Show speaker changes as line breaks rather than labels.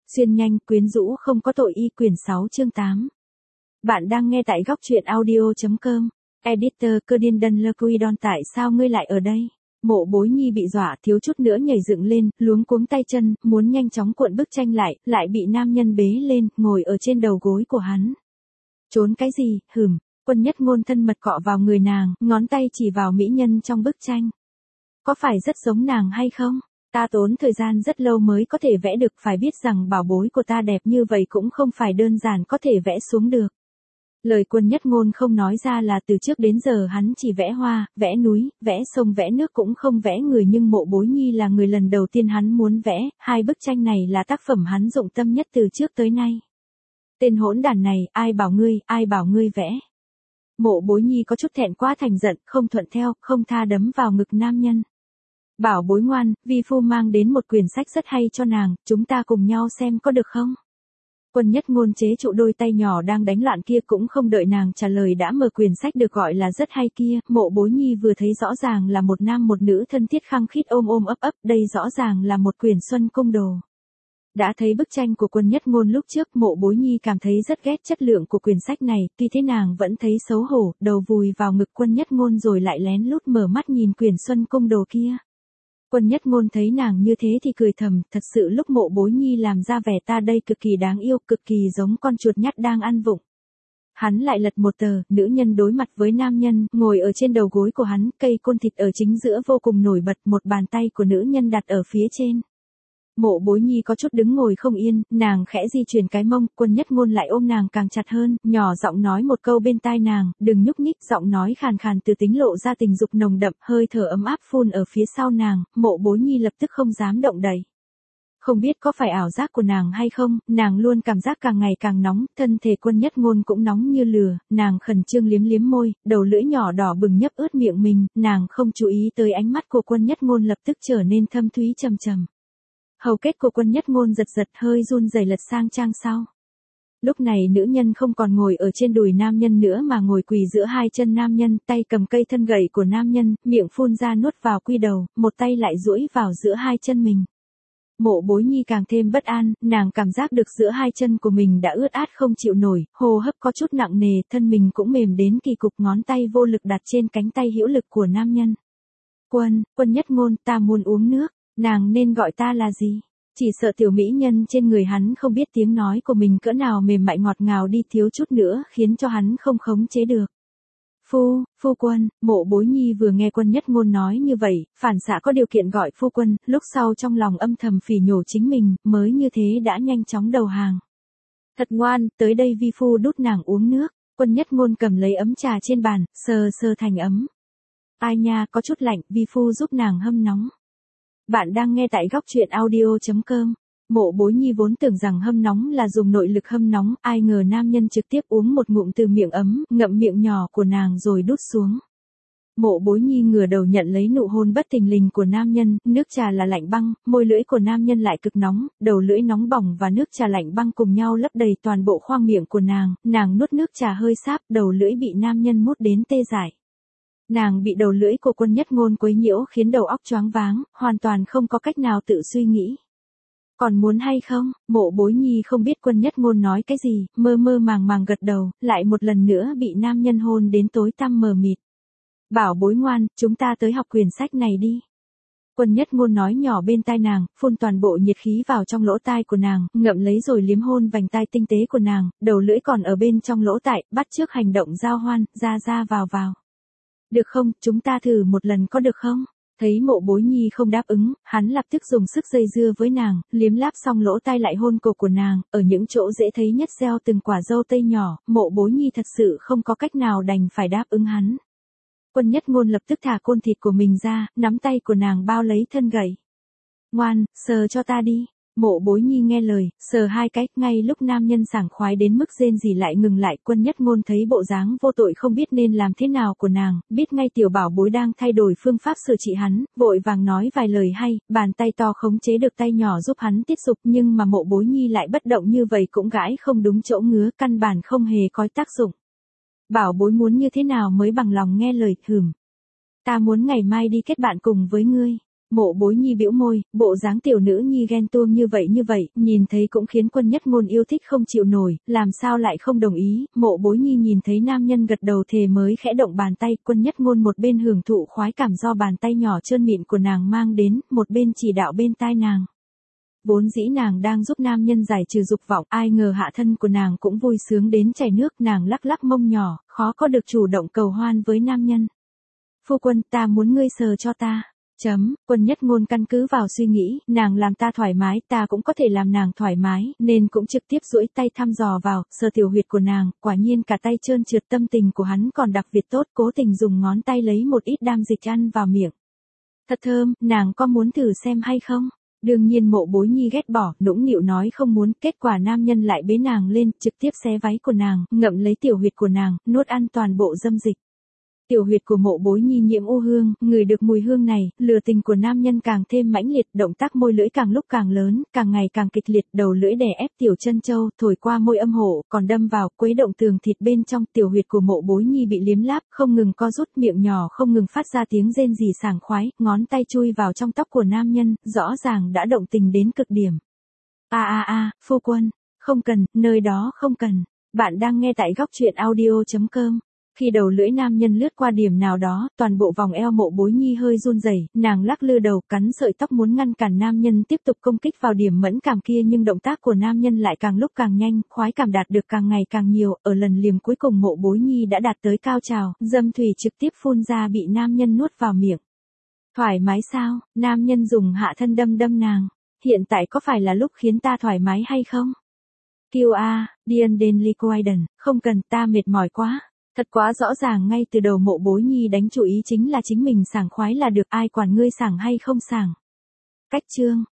Xuyên nhanh, quyến rũ không có tội y quyển 6 chương 8. Bạn đang nghe tại góc truyện audio.com. Editor cơ điên đần lơ quy đòn tại sao ngươi lại ở đây? Mộ Bối Nhi bị dọa thiếu chút nữa nhảy dựng lên, luống cuống tay chân, muốn nhanh chóng cuộn bức tranh lại bị nam nhân bế lên, ngồi ở trên đầu gối của hắn. Trốn cái gì, Quân Nhất Ngôn thân mật cọ vào người nàng, ngón tay chỉ vào mỹ nhân trong bức tranh. Có phải rất giống nàng hay không? Ta tốn thời gian rất lâu mới có thể vẽ được, phải biết rằng bảo bối của ta đẹp như vậy cũng không phải đơn giản có thể vẽ xuống được. Lời Quân Nhất Ngôn không nói ra là từ trước đến giờ hắn chỉ vẽ hoa, vẽ núi, vẽ sông vẽ nước cũng không vẽ người, nhưng Mộ Bối Nhi là người lần đầu tiên hắn muốn vẽ, hai bức tranh này là tác phẩm hắn dụng tâm nhất từ trước tới nay. Tên hỗn đản này, ai bảo ngươi vẽ. Mộ Bối Nhi có chút thẹn quá thành giận, không thuận theo, không tha đấm vào ngực nam nhân. Bảo bối ngoan, vi phu mang đến một quyển sách rất hay cho nàng, chúng ta cùng nhau xem có được không? Quân Nhất Ngôn chế trụ đôi tay nhỏ đang đánh loạn kia, cũng không đợi nàng trả lời đã mở quyển sách được gọi là rất hay kia. Mộ Bối Nhi vừa thấy rõ ràng là một nam một nữ thân thiết khăng khít ôm ấp, đây rõ ràng là một quyển Xuân Cung Đồ. Đã thấy bức tranh của Quân Nhất Ngôn lúc trước, Mộ Bối Nhi cảm thấy rất ghét chất lượng của quyển sách này, tuy thế nàng vẫn thấy xấu hổ, đầu vùi vào ngực Quân Nhất Ngôn rồi lại lén lút mở mắt nhìn quyển Xuân Cung Đồ kia. Quân Nhất Ngôn thấy nàng như thế thì cười thầm, thật sự lúc Mộ Bối Nhi làm ra vẻ ta đây cực kỳ đáng yêu, cực kỳ giống con chuột nhắt đang ăn vụng. Hắn lại lật một tờ, nữ nhân đối mặt với nam nhân, ngồi ở trên đầu gối của hắn, cây côn thịt ở chính giữa vô cùng nổi bật, một bàn tay của nữ nhân đặt ở phía trên. Mộ Bối Nhi có chút đứng ngồi không yên, nàng khẽ di chuyển cái mông, Quân Nhất Ngôn lại ôm nàng càng chặt hơn, nhỏ giọng nói một câu bên tai nàng, đừng nhúc nhích, giọng nói khàn khàn từ tính lộ ra tình dục nồng đậm, hơi thở ấm áp phun ở phía sau nàng, Mộ Bối Nhi lập tức không dám động đậy. Không biết có phải ảo giác của nàng hay không, nàng luôn cảm giác càng ngày càng nóng, thân thể Quân Nhất Ngôn cũng nóng như lửa, nàng khẩn trương liếm môi, đầu lưỡi nhỏ đỏ bừng nhấp ướt miệng mình, nàng không chú ý tới ánh mắt của Quân Nhất Ngôn lập tức trở nên thâm thúy trầm trầm. Hầu kết của Quân Nhất Ngôn giật hơi run rẩy lật sang trang sau. Lúc này nữ nhân không còn ngồi ở trên đùi nam nhân nữa mà ngồi quỳ giữa hai chân nam nhân, tay cầm cây thân gậy của nam nhân, miệng phun ra nuốt vào quy đầu, một tay lại duỗi vào giữa hai chân mình. Mộ Bối Nhi càng thêm bất an, nàng cảm giác được giữa hai chân của mình đã ướt át không chịu nổi, hô hấp có chút nặng nề, thân mình cũng mềm đến kỳ cục, ngón tay vô lực đặt trên cánh tay hữu lực của nam nhân. Quân Nhất Ngôn, ta muốn uống nước. Nàng nên gọi ta là gì? Chỉ sợ tiểu mỹ nhân trên người hắn không biết tiếng nói của mình cỡ nào mềm mại ngọt ngào đi, thiếu chút nữa khiến cho hắn không khống chế được. Phu quân, Mộ Bối Nhi vừa nghe Quân Nhất Ngôn nói như vậy, phản xạ có điều kiện gọi phu quân, lúc sau trong lòng âm thầm phỉ nhổ chính mình, mới như thế đã nhanh chóng đầu hàng. Thật ngoan, tới đây vi phu đút nàng uống nước. Quân Nhất Ngôn cầm lấy ấm trà trên bàn, sờ thành ấm. Ai nha, có chút lạnh, vi phu giúp nàng hâm nóng. Bạn đang nghe tại góc truyện audio.com. Mộ Bối Nhi vốn tưởng rằng hâm nóng là dùng nội lực hâm nóng, ai ngờ nam nhân trực tiếp uống một ngụm từ miệng ấm, ngậm miệng nhỏ của nàng rồi đút xuống. Mộ Bối Nhi ngửa đầu nhận lấy nụ hôn bất thình lình của nam nhân, nước trà là lạnh băng, môi lưỡi của nam nhân lại cực nóng, đầu lưỡi nóng bỏng và nước trà lạnh băng cùng nhau lấp đầy toàn bộ khoang miệng của nàng nuốt nước trà hơi sáp, đầu lưỡi bị nam nhân mút đến tê dại. Nàng bị đầu lưỡi của Quân Nhất Ngôn quấy nhiễu khiến đầu óc choáng váng, hoàn toàn không có cách nào tự suy nghĩ. Còn muốn hay không? Mộ Bối Nhi không biết Quân Nhất Ngôn nói cái gì, mơ màng gật đầu, lại một lần nữa bị nam nhân hôn đến tối tăm mờ mịt. Bảo bối ngoan, chúng ta tới học quyển sách này đi. Quân Nhất Ngôn nói nhỏ bên tai nàng, phun toàn bộ nhiệt khí vào trong lỗ tai của nàng, ngậm lấy rồi liếm hôn vành tai tinh tế của nàng, đầu lưỡi còn ở bên trong lỗ tai, bắt chước hành động giao hoan, ra vào. Được không, chúng ta thử một lần có được không? Thấy Mộ Bối Nhi không đáp ứng, hắn lập tức dùng sức dây dưa với nàng, liếm láp xong lỗ tai lại hôn cổ của nàng, ở những chỗ dễ thấy nhất gieo từng quả dâu tây nhỏ, Mộ Bối Nhi thật sự không có cách nào đành phải đáp ứng hắn. Quân Nhất Ngôn lập tức thả côn thịt của mình ra, nắm tay của nàng bao lấy thân gậy. Ngoan, sờ cho ta đi. Mộ Bối Nhi nghe lời, sờ hai cái, ngay lúc nam nhân sảng khoái đến mức rên rỉ lại ngừng lại, Quân Nhất Ngôn thấy bộ dáng vô tội không biết nên làm thế nào của nàng, biết ngay tiểu bảo bối đang thay đổi phương pháp xử trị hắn, vội vàng nói vài lời hay, bàn tay to khống chế được tay nhỏ giúp hắn tiết dục, nhưng mà Mộ Bối Nhi lại bất động như vậy cũng gãi không đúng chỗ ngứa, căn bản không hề có tác dụng. Bảo bối muốn như thế nào mới bằng lòng nghe lời, Ta muốn ngày mai đi kết bạn cùng với ngươi. Mộ Bối Nhi bĩu môi, bộ dáng tiểu nữ nhi ghen tuông như vậy, nhìn thấy cũng khiến Quân Nhất Ngôn yêu thích không chịu nổi, làm sao lại không đồng ý. Mộ Bối Nhi nhìn thấy nam nhân gật đầu thề mới khẽ động bàn tay, Quân Nhất Ngôn một bên hưởng thụ khoái cảm do bàn tay nhỏ trơn mịn của nàng mang đến, một bên chỉ đạo bên tai nàng. Vốn dĩ nàng đang giúp nam nhân giải trừ dục vọng, ai ngờ hạ thân của nàng cũng vui sướng đến chảy nước, nàng lắc lắc mông nhỏ, khó có được chủ động cầu hoan với nam nhân. Phu quân, ta muốn ngươi sờ cho ta. Quân Nhất Ngôn căn cứ vào suy nghĩ, nàng làm ta thoải mái, ta cũng có thể làm nàng thoải mái, nên cũng trực tiếp duỗi tay thăm dò vào, sờ tiểu huyệt của nàng, quả nhiên cả tay trơn trượt, tâm tình của hắn còn đặc biệt tốt, cố tình dùng ngón tay lấy một ít đam dịch ăn vào miệng. Thật thơm, nàng có muốn thử xem hay không? Đương nhiên Mộ Bối Nhi ghét bỏ, nũng nịu nói không muốn, kết quả nam nhân lại bế nàng lên, trực tiếp xé váy của nàng, ngậm lấy tiểu huyệt của nàng, nuốt ăn toàn bộ dâm dịch. Tiểu huyệt của Mộ Bối Nhi nhiễm u hương, ngửi được mùi hương này, lửa tình của nam nhân càng thêm mãnh liệt, động tác môi lưỡi càng lúc càng lớn, càng ngày càng kịch liệt, đầu lưỡi đè ép tiểu chân châu, thổi qua môi âm hộ, còn đâm vào, quấy động tường thịt bên trong. Tiểu huyệt của Mộ Bối Nhi bị liếm láp, không ngừng co rút, miệng nhỏ không ngừng phát ra tiếng rên rỉ sảng khoái, ngón tay chui vào trong tóc của nam nhân, rõ ràng đã động tình đến cực điểm. Phu quân, không cần, nơi đó không cần. Bạn đang nghe tại góc truyện audio.com. Khi đầu lưỡi nam nhân lướt qua điểm nào đó, toàn bộ vòng eo Mộ Bối Nhi hơi run rẩy, nàng lắc lư đầu, cắn sợi tóc muốn ngăn cản nam nhân tiếp tục công kích vào điểm mẫn cảm kia, nhưng động tác của nam nhân lại càng lúc càng nhanh, khoái cảm đạt được càng ngày càng nhiều, ở lần liếm cuối cùng Mộ Bối Nhi đã đạt tới cao trào, dâm thủy trực tiếp phun ra bị nam nhân nuốt vào miệng. Thoải mái sao? Nam nhân dùng hạ thân đâm nàng. Hiện tại có phải là lúc khiến ta thoải mái hay không? Kiều Dian Den Liquiden, không cần, ta mệt mỏi quá. Thật quá rõ ràng, ngay từ đầu Mộ Bối Nhi đánh chủ ý chính là chính mình sảng khoái là được, ai quản ngươi sảng hay không sảng. Cách chương